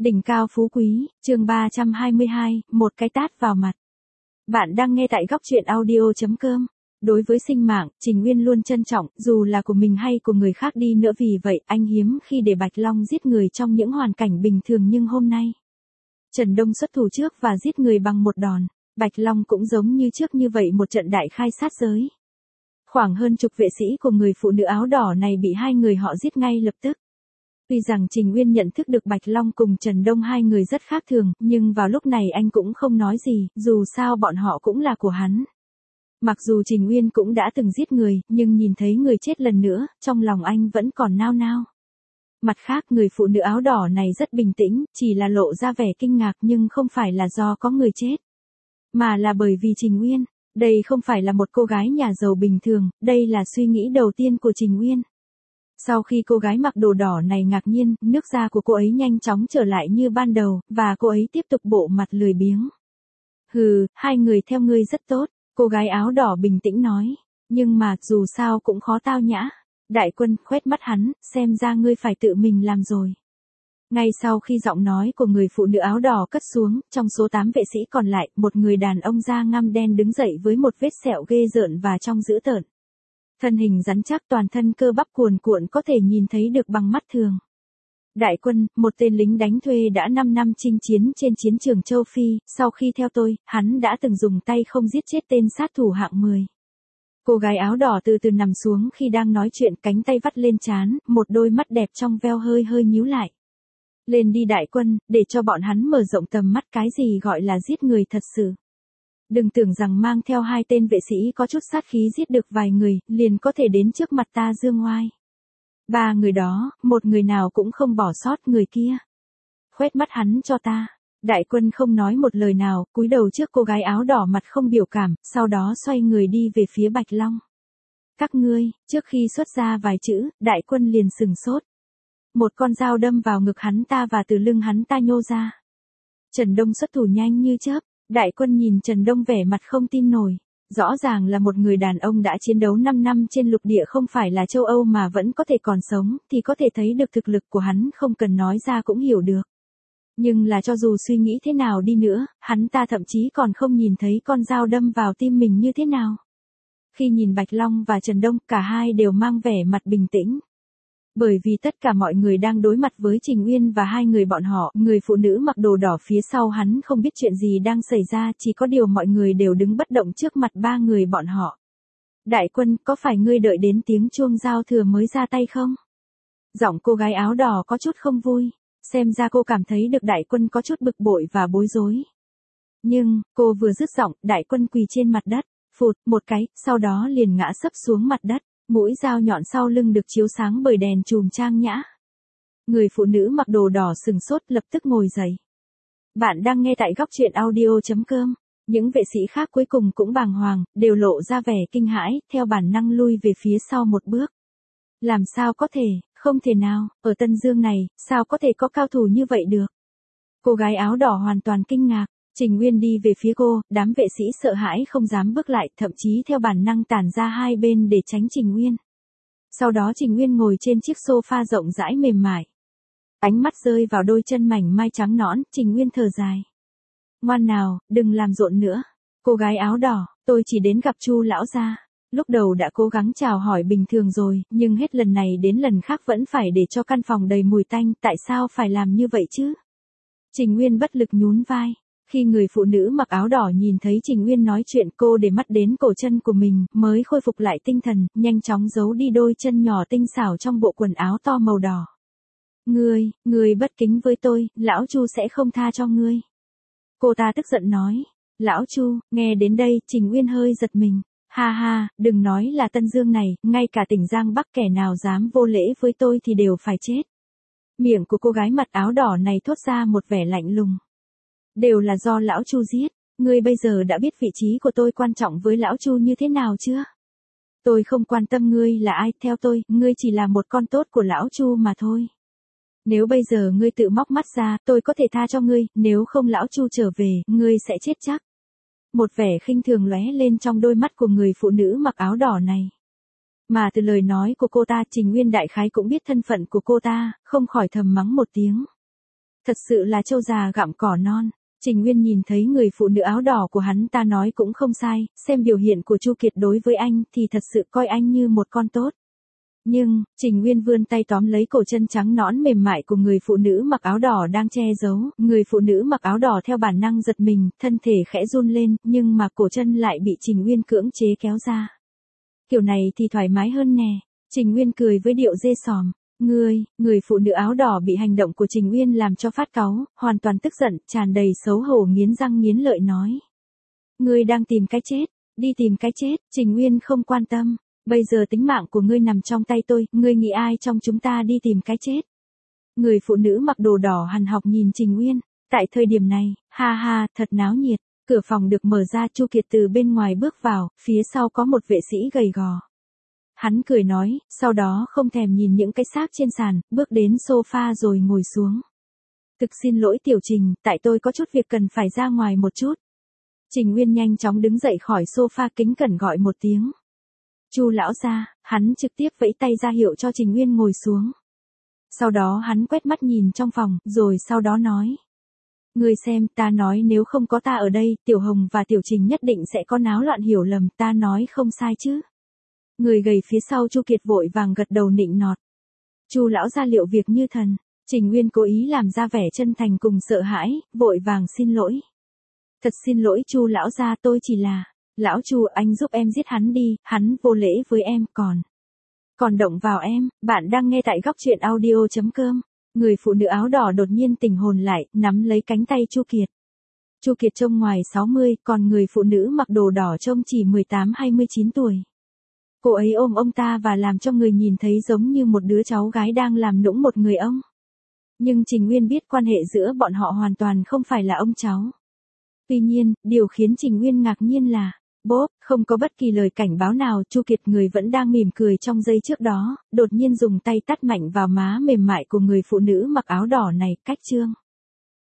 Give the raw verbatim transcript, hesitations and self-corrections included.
Đỉnh cao phú quý, chương ba trăm hai mươi hai, một cái tát vào mặt. Bạn đang nghe tại góc truyện audio chấm com. Đối với sinh mạng, Trình Uyên luôn trân trọng, dù là của mình hay của người khác đi nữa, vì vậy anh hiếm khi để Bạch Long giết người trong những hoàn cảnh bình thường, nhưng hôm nay Trần Đông xuất thủ trước và giết người bằng một đòn. Bạch Long cũng giống như trước như vậy, một trận đại khai sát giới. Khoảng hơn chục vệ sĩ của người phụ nữ áo đỏ này bị hai người họ giết ngay lập tức. Tuy rằng Trình Uyên nhận thức được Bạch Long cùng Trần Đông hai người rất khác thường, nhưng vào lúc này anh cũng không nói gì, dù sao bọn họ cũng là của hắn. Mặc dù Trình Uyên cũng đã từng giết người, nhưng nhìn thấy người chết lần nữa, trong lòng anh vẫn còn nao nao. Mặt khác, người phụ nữ áo đỏ này rất bình tĩnh, chỉ là lộ ra vẻ kinh ngạc, nhưng không phải là do có người chết, mà là bởi vì Trình Uyên. Đây không phải là một cô gái nhà giàu bình thường, đây là suy nghĩ đầu tiên của Trình Uyên. Sau khi cô gái mặc đồ đỏ này ngạc nhiên, nước da của cô ấy nhanh chóng trở lại như ban đầu, và cô ấy tiếp tục bộ mặt lười biếng. Hừ, hai người theo ngươi rất tốt, cô gái áo đỏ bình tĩnh nói. Nhưng mà, dù sao cũng khó tao nhã. Đại Quân khoét mắt hắn, xem ra ngươi phải tự mình làm rồi. Ngay sau khi giọng nói của người phụ nữ áo đỏ cất xuống, trong số tám vệ sĩ còn lại, một người đàn ông da ngăm đen đứng dậy với một vết sẹo ghê rợn và trông dữ tợn. Thân hình rắn chắc, toàn thân cơ bắp cuồn cuộn, có thể nhìn thấy được bằng mắt thường. Đại Quân, một tên lính đánh thuê đã năm năm chinh chiến trên chiến trường châu Phi, sau khi theo tôi, hắn đã từng dùng tay không giết chết tên sát thủ hạng mười. Cô gái áo đỏ từ từ nằm xuống khi đang nói chuyện, cánh tay vắt lên trán, một đôi mắt đẹp trong veo hơi hơi nhíu lại. Lên đi Đại Quân, để cho bọn hắn mở rộng tầm mắt, cái gì gọi là giết người thật sự. Đừng tưởng rằng mang theo hai tên vệ sĩ có chút sát khí giết được vài người, liền có thể đến trước mặt ta dương oai. Ba người đó, một người nào cũng không bỏ sót, người kia. Khoét mắt hắn cho ta. Đại Quân không nói một lời nào, cúi đầu trước cô gái áo đỏ, mặt không biểu cảm, sau đó xoay người đi về phía Bạch Long. Các ngươi, trước khi xuất ra vài chữ, Đại Quân liền sừng sốt. Một con dao đâm vào ngực hắn ta và từ lưng hắn ta nhô ra. Trần Đông xuất thủ nhanh như chớp. Đại Quân nhìn Trần Đông vẻ mặt không tin nổi. Rõ ràng là một người đàn ông đã chiến đấu năm năm trên lục địa không phải là châu Âu mà vẫn có thể còn sống, thì có thể thấy được thực lực của hắn, không cần nói ra cũng hiểu được. Nhưng là cho dù suy nghĩ thế nào đi nữa, hắn ta thậm chí còn không nhìn thấy con dao đâm vào tim mình như thế nào. Khi nhìn Bạch Long và Trần Đông, cả hai đều mang vẻ mặt bình tĩnh. Bởi vì tất cả mọi người đang đối mặt với Trình Uyên và hai người bọn họ, người phụ nữ mặc đồ đỏ phía sau hắn không biết chuyện gì đang xảy ra, chỉ có điều mọi người đều đứng bất động trước mặt ba người bọn họ. Đại Quân, có phải ngươi đợi đến tiếng chuông giao thừa mới ra tay không? Giọng cô gái áo đỏ có chút không vui, xem ra cô cảm thấy được Đại Quân có chút bực bội và bối rối. Nhưng, cô vừa dứt giọng, Đại Quân quỳ trên mặt đất, phụt, một cái, sau đó liền ngã sấp xuống mặt đất. Mũi dao nhọn sau lưng được chiếu sáng bởi đèn chùm trang nhã. Người phụ nữ mặc đồ đỏ sừng sốt, lập tức ngồi dậy. Bạn đang nghe tại góc truyện audio chấm com. Những vệ sĩ khác cuối cùng cũng bàng hoàng, đều lộ ra vẻ kinh hãi, theo bản năng lui về phía sau một bước. Làm sao có thể, không thể nào, ở Tân Dương này, sao có thể có cao thủ như vậy được? Cô gái áo đỏ hoàn toàn kinh ngạc. Trình Uyên đi về phía cô, đám vệ sĩ sợ hãi không dám bước lại, thậm chí theo bản năng tản ra hai bên để tránh Trình Uyên. Sau đó Trình Uyên ngồi trên chiếc sofa rộng rãi mềm mại. Ánh mắt rơi vào đôi chân mảnh mai trắng nõn, Trình Uyên thở dài. Ngoan nào, đừng làm rộn nữa. Cô gái áo đỏ, tôi chỉ đến gặp Chu lão gia. Lúc đầu đã cố gắng chào hỏi bình thường rồi, nhưng hết lần này đến lần khác vẫn phải để cho căn phòng đầy mùi tanh, tại sao phải làm như vậy chứ? Trình Uyên bất lực nhún vai. Khi người phụ nữ mặc áo đỏ nhìn thấy Trình Uyên nói chuyện, cô để mắt đến cổ chân của mình, mới khôi phục lại tinh thần, nhanh chóng giấu đi đôi chân nhỏ tinh xảo trong bộ quần áo to màu đỏ. Ngươi, ngươi bất kính với tôi, lão Chu sẽ không tha cho ngươi. Cô ta tức giận nói. Lão Chu, nghe đến đây, Trình Uyên hơi giật mình. Ha ha, đừng nói là Tân Dương này, ngay cả tỉnh Giang Bắc kẻ nào dám vô lễ với tôi thì đều phải chết. Miệng của cô gái mặc áo đỏ này thốt ra một vẻ lạnh lùng. Đều là do lão Chu giết, ngươi bây giờ đã biết vị trí của tôi quan trọng với lão Chu như thế nào chưa? Tôi không quan tâm ngươi là ai, theo tôi, ngươi chỉ là một con tốt của lão Chu mà thôi. Nếu bây giờ ngươi tự móc mắt ra, tôi có thể tha cho ngươi, nếu không lão Chu trở về, ngươi sẽ chết chắc. Một vẻ khinh thường lóe lên trong đôi mắt của người phụ nữ mặc áo đỏ này. Mà từ lời nói của cô ta, Trình Uyên đại khái cũng biết thân phận của cô ta, không khỏi thầm mắng một tiếng. Thật sự là trâu già gặm cỏ non. Trình Nguyên nhìn thấy người phụ nữ áo đỏ của hắn ta nói cũng không sai, xem biểu hiện của Chu Kiệt đối với anh thì thật sự coi anh như một con tốt. Nhưng, Trình Nguyên vươn tay tóm lấy cổ chân trắng nõn mềm mại của người phụ nữ mặc áo đỏ đang che giấu, người phụ nữ mặc áo đỏ theo bản năng giật mình, thân thể khẽ run lên, nhưng mà cổ chân lại bị Trình Nguyên cưỡng chế kéo ra. Kiểu này thì thoải mái hơn nè, Trình Nguyên cười với điệu dê sòm. Ngươi, người phụ nữ áo đỏ bị hành động của Trình Nguyên làm cho phát cáu, hoàn toàn tức giận, tràn đầy xấu hổ nghiến răng nghiến lợi nói. Ngươi đang tìm cái chết, đi tìm cái chết, Trình Nguyên không quan tâm. Bây giờ tính mạng của ngươi nằm trong tay tôi, ngươi nghĩ ai trong chúng ta đi tìm cái chết? Người phụ nữ mặc đồ đỏ hằn học nhìn Trình Nguyên, tại thời điểm này, ha ha, thật náo nhiệt, cửa phòng được mở ra, Chu Kiệt từ bên ngoài bước vào, phía sau có một vệ sĩ gầy gò. Hắn cười nói, sau đó không thèm nhìn những cái xác trên sàn, bước đến sofa rồi ngồi xuống. Thực xin lỗi Tiểu Trình, tại tôi có chút việc cần phải ra ngoài một chút. Trình Nguyên nhanh chóng đứng dậy khỏi sofa kính cẩn gọi một tiếng. Chu lão gia, hắn trực tiếp vẫy tay ra hiệu cho Trình Nguyên ngồi xuống. Sau đó hắn quét mắt nhìn trong phòng, rồi sau đó nói. Ngươi xem, ta nói nếu không có ta ở đây, Tiểu Hồng và Tiểu Trình nhất định sẽ có náo loạn hiểu lầm, ta nói không sai chứ. Người gầy phía sau Chu Kiệt vội vàng gật đầu nịnh nọt. Chu lão gia liệu việc như thần, Trình Nguyên cố ý làm ra vẻ chân thành cùng sợ hãi, vội vàng xin lỗi. Thật xin lỗi Chu lão gia, tôi chỉ là, lão Chu, anh giúp em giết hắn đi, hắn vô lễ với em, còn còn động vào em. Bạn đang nghe tại góc truyện audio chấm com. Người phụ nữ áo đỏ đột nhiên tỉnh hồn lại, nắm lấy cánh tay Chu Kiệt. Chu Kiệt trông ngoài sáu mươi, còn người phụ nữ mặc đồ đỏ trông chỉ mười tám hay mười chín tuổi. Cô ấy ôm ông ta và làm cho người nhìn thấy giống như một đứa cháu gái đang làm nũng một người ông. Nhưng Trình Nguyên biết quan hệ giữa bọn họ hoàn toàn không phải là ông cháu. Tuy nhiên, điều khiến Trình Nguyên ngạc nhiên là, bốp, không có bất kỳ lời cảnh báo nào, Chu Kiệt người vẫn đang mỉm cười trong giây trước đó, đột nhiên dùng tay tát mạnh vào má mềm mại của người phụ nữ mặc áo đỏ này, cách chương.